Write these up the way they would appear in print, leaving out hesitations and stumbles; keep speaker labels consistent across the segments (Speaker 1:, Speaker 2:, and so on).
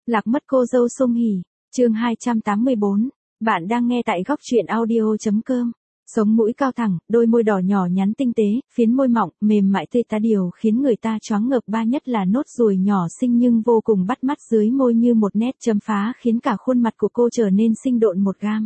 Speaker 1: Lạc mất cô dâu Song Hỷ, chương 284. Bạn đang nghe tại góc truyện audio.com. Sống mũi cao thẳng, đôi môi đỏ nhỏ nhắn tinh tế, phiến môi mọng, mềm mại tươi tá điều khiến người ta choáng ngợp, ba nhất là nốt ruồi nhỏ xinh nhưng vô cùng bắt mắt dưới môi như một nét chấm phá khiến cả khuôn mặt của cô trở nên sinh độn một gam.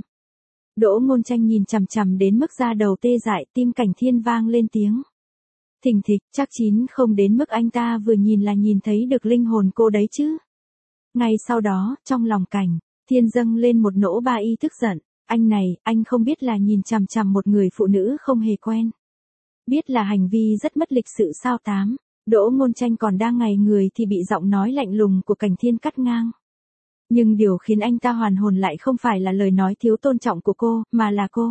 Speaker 1: Đỗ Ngôn Tranh nhìn chằm chằm đến mức da đầu tê dại, tim Cảnh Thiên vang lên tiếng thình thịch, chắc chín không đến mức anh ta vừa nhìn là nhìn thấy được linh hồn cô đấy chứ. Ngay sau đó, trong lòng Cảnh Thiên dâng lên một nỗi ba y tức giận. Anh này, anh không biết là nhìn chằm chằm một người phụ nữ không hề quen. Biết là hành vi rất mất lịch sự sao tám. Đỗ Ngôn Tranh còn đang ngây người thì bị giọng nói lạnh lùng của Cảnh Thiên cắt ngang. Nhưng điều khiến anh ta hoàn hồn lại không phải là lời nói thiếu tôn trọng của cô, mà là cô.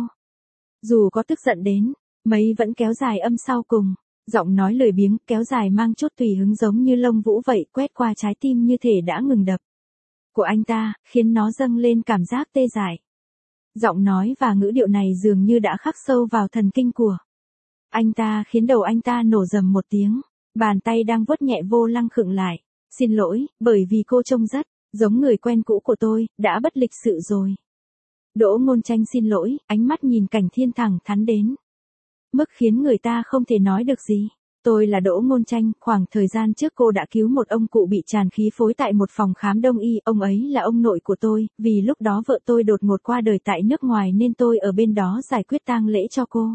Speaker 1: Dù có tức giận đến mấy vẫn kéo dài âm sau cùng. Giọng nói lười biếng, kéo dài mang chút tùy hứng giống như lông vũ vậy, quét qua trái tim như thể đã ngừng đập của anh ta, khiến nó dâng lên cảm giác tê dại. Giọng nói và ngữ điệu này dường như đã khắc sâu vào thần kinh của anh ta, khiến đầu anh ta nổ rầm một tiếng. Bàn tay đang vuốt nhẹ vô lăng khựng lại. Xin lỗi, bởi vì cô trông rất giống người quen cũ của tôi, đã bất lịch sự rồi. Đỗ Ngôn Tranh xin lỗi, ánh mắt nhìn Cảnh Thiên thẳng thắn đến mức khiến người ta không thể nói được gì. Tôi là Đỗ Ngôn Tranh, khoảng thời gian trước cô đã cứu một ông cụ bị tràn khí phối tại một phòng khám đông y, ông ấy là ông nội của tôi, vì lúc đó vợ tôi đột ngột qua đời tại nước ngoài nên tôi ở bên đó giải quyết tang lễ cho cô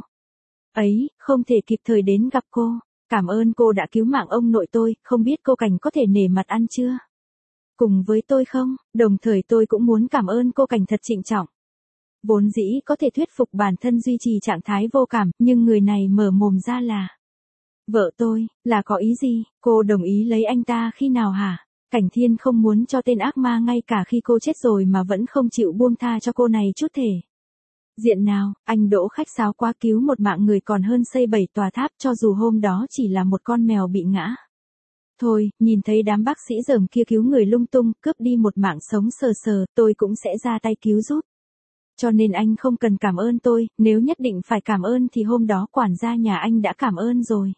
Speaker 1: ấy, không thể kịp thời đến gặp cô. Cảm ơn cô đã cứu mạng ông nội tôi, không biết cô Cảnh có thể nể mặt ăn chưa cùng với tôi không? Đồng thời tôi cũng muốn cảm ơn cô Cảnh thật trịnh trọng. Vốn dĩ có thể thuyết phục bản thân duy trì trạng thái vô cảm, nhưng người này mở mồm ra là vợ tôi, là có ý gì? Cô đồng ý lấy anh ta khi nào hả? Cảnh Thiên không muốn cho tên ác ma ngay cả khi cô chết rồi mà vẫn không chịu buông tha cho cô này chút thể diện nào. Anh Đỗ khách sáo quá, cứu một mạng người còn hơn xây 7 tòa tháp, cho dù hôm đó chỉ là một con mèo bị ngã thôi. Nhìn thấy đám bác sĩ dởm kia cứu người lung tung, cướp đi một mạng sống sờ sờ, tôi cũng sẽ ra tay cứu giúp. Cho nên anh không cần cảm ơn tôi, nếu nhất định phải cảm ơn thì hôm đó quản gia nhà anh đã cảm ơn rồi.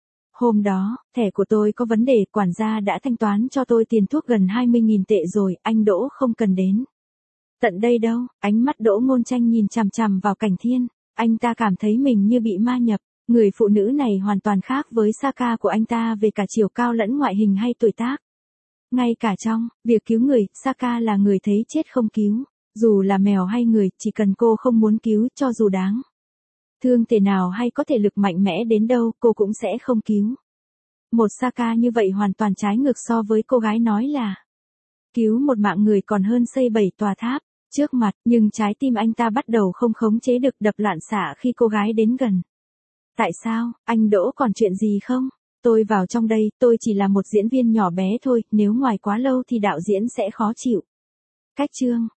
Speaker 1: Hôm đó, thẻ của tôi có vấn đề, quản gia đã thanh toán cho tôi tiền thuốc gần 20.000 tệ rồi, anh Đỗ không cần đến tận đây đâu. Ánh mắt Đỗ Ngôn Tranh nhìn chằm chằm vào Cảnh Thiên, anh ta cảm thấy mình như bị ma nhập. Người phụ nữ này hoàn toàn khác với Saka của anh ta về cả chiều cao lẫn ngoại hình hay tuổi tác. Ngay cả trong việc cứu người, Saka là người thấy chết không cứu. Dù là mèo hay người, chỉ cần cô không muốn cứu, cho dù đáng thương thế nào hay có thể lực mạnh mẽ đến đâu, cô cũng sẽ không cứu. Một Saka như vậy hoàn toàn trái ngược so với cô gái nói là cứu một mạng người còn hơn xây 7 tòa tháp trước mặt, nhưng trái tim anh ta bắt đầu không khống chế được đập loạn xạ khi cô gái đến gần. Tại sao, anh Đỗ còn chuyện gì không? Tôi vào trong đây, tôi chỉ là một diễn viên nhỏ bé thôi, nếu ngoài quá lâu thì đạo diễn sẽ khó chịu. Cách chương